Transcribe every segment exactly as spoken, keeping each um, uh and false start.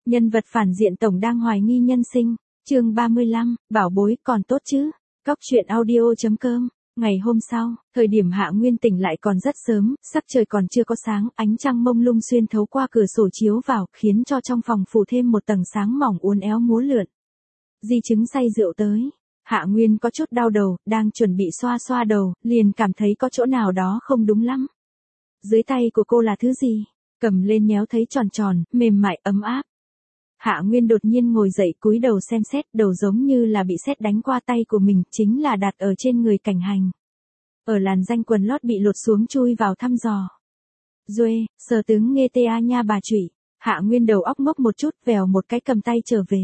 Nhân vật phản diện tổng đang hoài nghi nhân sinh, chương ba mươi lăm, bảo bối còn tốt chứ. Cóc truyện audio chấm com. Ngày hôm sau, thời điểm Hạ Nguyên tỉnh lại còn rất sớm, sắc trời còn chưa có sáng, ánh trăng mông lung xuyên thấu qua cửa sổ chiếu vào, khiến cho trong phòng phủ thêm một tầng sáng mỏng uốn éo múa lượn. Di chứng say rượu tới. Hạ Nguyên có chút đau đầu, đang chuẩn bị xoa xoa đầu, liền cảm thấy có chỗ nào đó không đúng lắm. Dưới tay của cô là thứ gì? Cầm lên nhéo thấy tròn tròn, mềm mại, ấm áp. Hạ Nguyên đột nhiên ngồi dậy cúi đầu xem xét, đầu giống như là bị sét đánh qua tay của mình, chính là đặt ở trên người Cảnh Hành. Ở làn danh quần lót bị lột xuống chui vào thăm dò. Duê, sở tướng nghe tê a nha bà chủy. Hạ Nguyên đầu óc ngốc một chút, vèo một cái cầm tay trở về.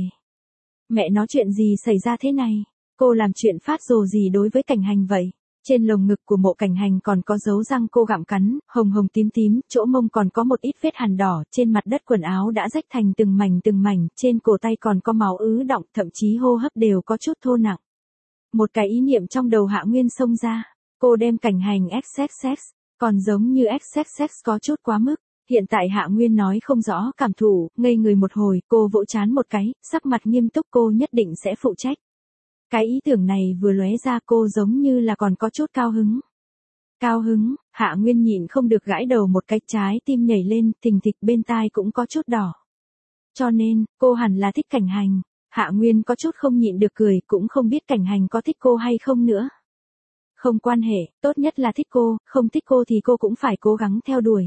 Mẹ nó chuyện gì xảy ra thế này? Cô làm chuyện phát rồ gì đối với Cảnh Hành vậy? Trên lồng ngực của Mộ Cảnh Hành còn có dấu răng cô gặm cắn, hồng hồng tím tím, chỗ mông còn có một ít vết hằn đỏ, trên mặt đất quần áo đã rách thành từng mảnh từng mảnh, trên cổ tay còn có máu ứ đọng, thậm chí hô hấp đều có chút thô nặng. Một cái ý niệm trong đầu Hạ Nguyên xông ra, cô đem Cảnh Hành ích xích xích, còn giống như ích xích xích có chút quá mức. Hiện tại Hạ Nguyên nói không rõ cảm thụ, ngây người một hồi, cô vỗ chán một cái, sắc mặt nghiêm túc, cô nhất định sẽ phụ trách. Cái ý tưởng này vừa lóe ra, cô giống như là còn có chút cao hứng. Cao hứng, Hạ Nguyên nhịn không được gãi đầu một cái, trái tim nhảy lên, thình thịch, bên tai cũng có chút đỏ. Cho nên, cô hẳn là thích Cảnh Hành. Hạ Nguyên có chút không nhịn được cười, cũng không biết Cảnh Hành có thích cô hay không nữa. Không quan hệ, tốt nhất là thích cô, không thích cô thì cô cũng phải cố gắng theo đuổi.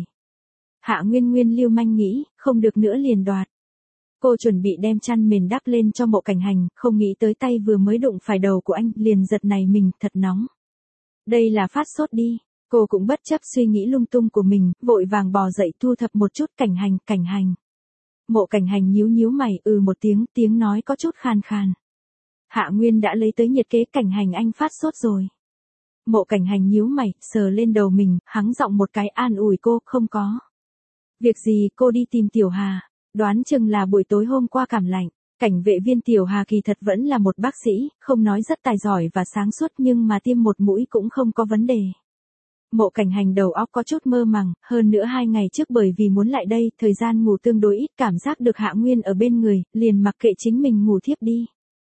Hạ Nguyên Nguyên lưu manh nghĩ, không được nữa liền đoạt. Cô chuẩn bị đem chăn mền đắp lên cho Mộ Cảnh Hành, không nghĩ tới tay vừa mới đụng phải đầu của anh, liền giật này mình, thật nóng. Đây là phát sốt đi. Cô cũng bất chấp suy nghĩ lung tung của mình, vội vàng bò dậy thu thập một chút. Cảnh Hành, Cảnh Hành. Mộ Cảnh Hành nhíu nhíu mày, ừ một tiếng, tiếng nói có chút khàn khàn. Hạ Nguyên đã lấy tới nhiệt kế, Cảnh Hành anh phát sốt rồi. Mộ Cảnh Hành nhíu mày, sờ lên đầu mình, hắng giọng một cái an ủi cô, không có. Việc gì, cô đi tìm Tiểu Hà. Đoán chừng là buổi tối hôm qua cảm lạnh. Cảnh vệ viên Tiểu Hà kỳ thật vẫn là một bác sĩ, không nói rất tài giỏi và sáng suốt nhưng mà tiêm một mũi cũng không có vấn đề. Mộ Cảnh Hành đầu óc có chút mơ màng, hơn nữa hai ngày trước bởi vì muốn lại đây, thời gian ngủ tương đối ít, cảm giác được Hạ Nguyên ở bên người, liền mặc kệ chính mình ngủ thiếp đi.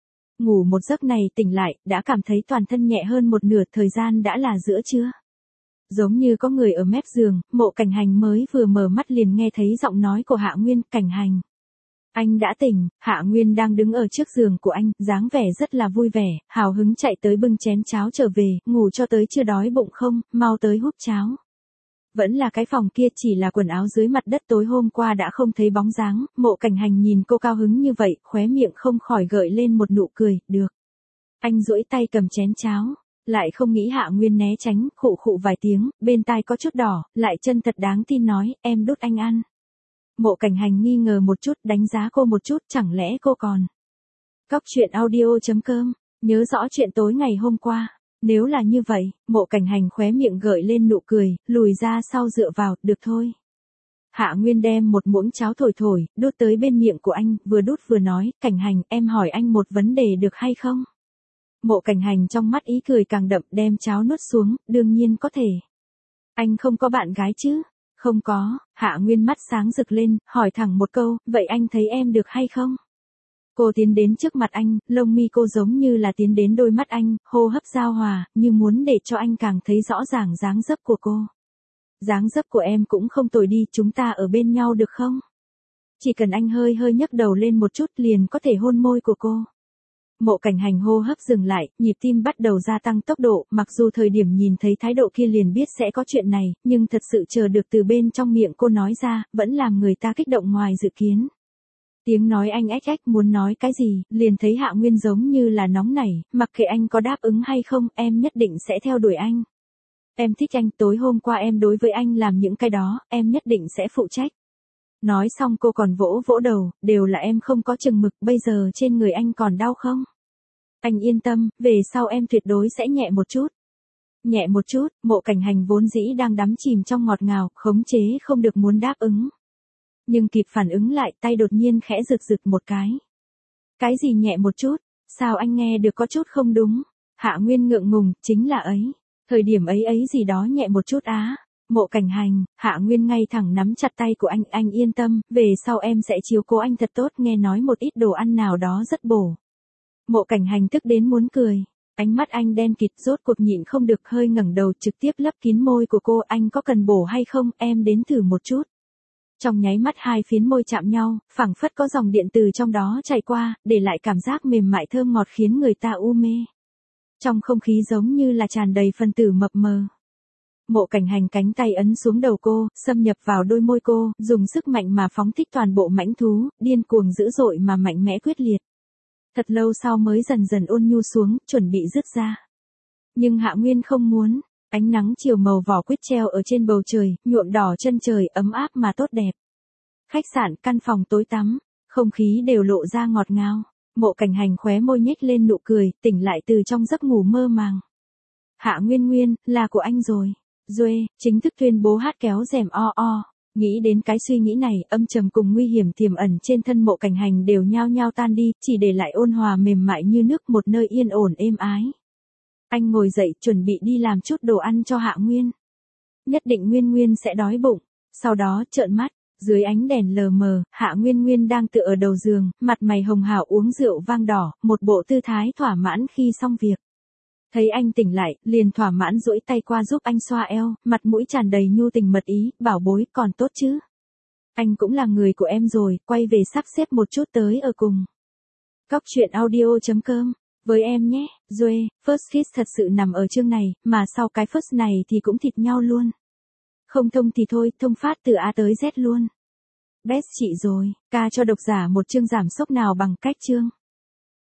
Ngủ một giấc này tỉnh lại, đã cảm thấy toàn thân nhẹ hơn một nửa, thời gian đã là giữa trưa. Giống như có người ở mép giường, Mộ Cảnh Hành mới vừa mở mắt liền nghe thấy giọng nói của Hạ Nguyên, Cảnh Hành. Anh đã tỉnh. Hạ Nguyên đang đứng ở trước giường của anh, dáng vẻ rất là vui vẻ, hào hứng chạy tới bưng chén cháo trở về, ngủ cho tới chưa đói bụng không, mau tới húp cháo. Vẫn là cái phòng kia, chỉ là quần áo dưới mặt đất tối hôm qua đã không thấy bóng dáng. Mộ Cảnh Hành nhìn cô cao hứng như vậy, khóe miệng không khỏi gợi lên một nụ cười, được. Anh duỗi tay cầm chén cháo. Lại không nghĩ Hạ Nguyên né tránh, khụ khụ vài tiếng, bên tai có chút đỏ, lại chân thật đáng tin nói, em đút anh ăn. Mộ Cảnh Hành nghi ngờ một chút, đánh giá cô một chút, chẳng lẽ cô còn. Cóc truyện audio chấm com, nhớ rõ chuyện tối ngày hôm qua. Nếu là như vậy, Mộ Cảnh Hành khóe miệng gợi lên nụ cười, lùi ra sau dựa vào, được thôi. Hạ Nguyên đem một muỗng cháo thổi thổi, đút tới bên miệng của anh, vừa đút vừa nói, Cảnh Hành, em hỏi anh một vấn đề được hay không? Mộ Cảnh Hành trong mắt ý cười càng đậm, đem cháo nuốt xuống, đương nhiên có thể. Anh không có bạn gái chứ? Không có. Hạ Nguyên mắt sáng rực lên, hỏi thẳng một câu, vậy anh thấy em được hay không? Cô tiến đến trước mặt anh, lông mi cô giống như là tiến đến đôi mắt anh, hô hấp giao hòa, như muốn để cho anh càng thấy rõ ràng dáng dấp của cô. Dáng dấp của em cũng không tồi đi, chúng ta ở bên nhau được không? Chỉ cần anh hơi hơi nhấc đầu lên một chút liền có thể hôn môi của cô. Mộ Cảnh Hành hô hấp dừng lại, nhịp tim bắt đầu gia tăng tốc độ, mặc dù thời điểm nhìn thấy thái độ kia liền biết sẽ có chuyện này, nhưng thật sự chờ được từ bên trong miệng cô nói ra, vẫn làm người ta kích động ngoài dự kiến. Tiếng nói anh ách ách muốn nói cái gì, liền thấy Hạ Nguyên giống như là nóng nảy, mặc kệ anh có đáp ứng hay không, em nhất định sẽ theo đuổi anh. Em thích anh, tối hôm qua em đối với anh làm những cái đó, em nhất định sẽ phụ trách. Nói xong cô còn vỗ vỗ đầu, đều là em không có chừng mực, bây giờ trên người anh còn đau không? Anh yên tâm, về sau em tuyệt đối sẽ nhẹ một chút. Nhẹ một chút, Mộ Cảnh Hành vốn dĩ đang đắm chìm trong ngọt ngào, khống chế không được muốn đáp ứng. Nhưng kịp phản ứng lại, tay đột nhiên khẽ rực rực một cái. Cái gì nhẹ một chút? Sao anh nghe được có chút không đúng? Hạ Nguyên ngượng ngùng, chính là ấy. Thời điểm ấy ấy gì đó nhẹ một chút á. Mộ Cảnh Hành, Hạ Nguyên ngay thẳng nắm chặt tay của anh, anh yên tâm, về sau em sẽ chiếu cố anh thật tốt, nghe nói một ít đồ ăn nào đó rất bổ. Mộ Cảnh Hành tức đến muốn cười, ánh mắt anh đen kịt, rốt cuộc nhịn không được hơi ngẩng đầu trực tiếp lấp kín môi của cô, anh có cần bổ hay không, em đến thử một chút. Trong nháy mắt hai phiến môi chạm nhau, phảng phất có dòng điện từ trong đó chảy qua, để lại cảm giác mềm mại thơm ngọt khiến người ta u mê. Trong không khí giống như là tràn đầy phân tử mập mờ. Mộ Cảnh Hành cánh tay ấn xuống đầu cô, xâm nhập vào đôi môi cô, dùng sức mạnh mà phóng thích toàn bộ mãnh thú, điên cuồng dữ dội mà mạnh mẽ quyết liệt. Thật lâu sau mới dần dần ôn nhu xuống, chuẩn bị dứt ra. Nhưng Hạ Nguyên không muốn, ánh nắng chiều màu vỏ quýt treo ở trên bầu trời, nhuộm đỏ chân trời, ấm áp mà tốt đẹp. Khách sạn, căn phòng tối tăm, không khí đều lộ ra ngọt ngào. Mộ Cảnh Hành khóe môi nhếch lên nụ cười, tỉnh lại từ trong giấc ngủ mơ màng. Hạ Nguyên Nguyên, là của anh rồi. Duê, chính thức tuyên bố hát kéo rèm o o. Nghĩ đến cái suy nghĩ này, âm trầm cùng nguy hiểm tiềm ẩn trên thân Mộ Cảnh Hành đều nhao nhao tan đi, chỉ để lại ôn hòa mềm mại như nước, một nơi yên ổn êm ái. Anh ngồi dậy, chuẩn bị đi làm chút đồ ăn cho Hạ Nguyên. Nhất định Nguyên Nguyên sẽ đói bụng. Sau đó trợn mắt, dưới ánh đèn lờ mờ, Hạ Nguyên Nguyên đang tựa ở đầu giường, mặt mày hồng hào uống rượu vang đỏ, một bộ tư thái thỏa mãn khi xong việc. Thấy anh tỉnh lại, liền thỏa mãn duỗi tay qua giúp anh xoa eo, mặt mũi tràn đầy nhu tình mật ý, bảo bối, còn tốt chứ. Anh cũng là người của em rồi, quay về sắp xếp một chút tới ở cùng. Cóc truyện audio chấm com, với em nhé, Duê, first kiss thật sự nằm ở chương này, mà sau cái first này thì cũng thịt nhau luôn. Không thông thì thôi, thông phát từ A tới Z luôn. Best chị rồi, ca cho độc giả một chương giảm sốc nào bằng cách chương.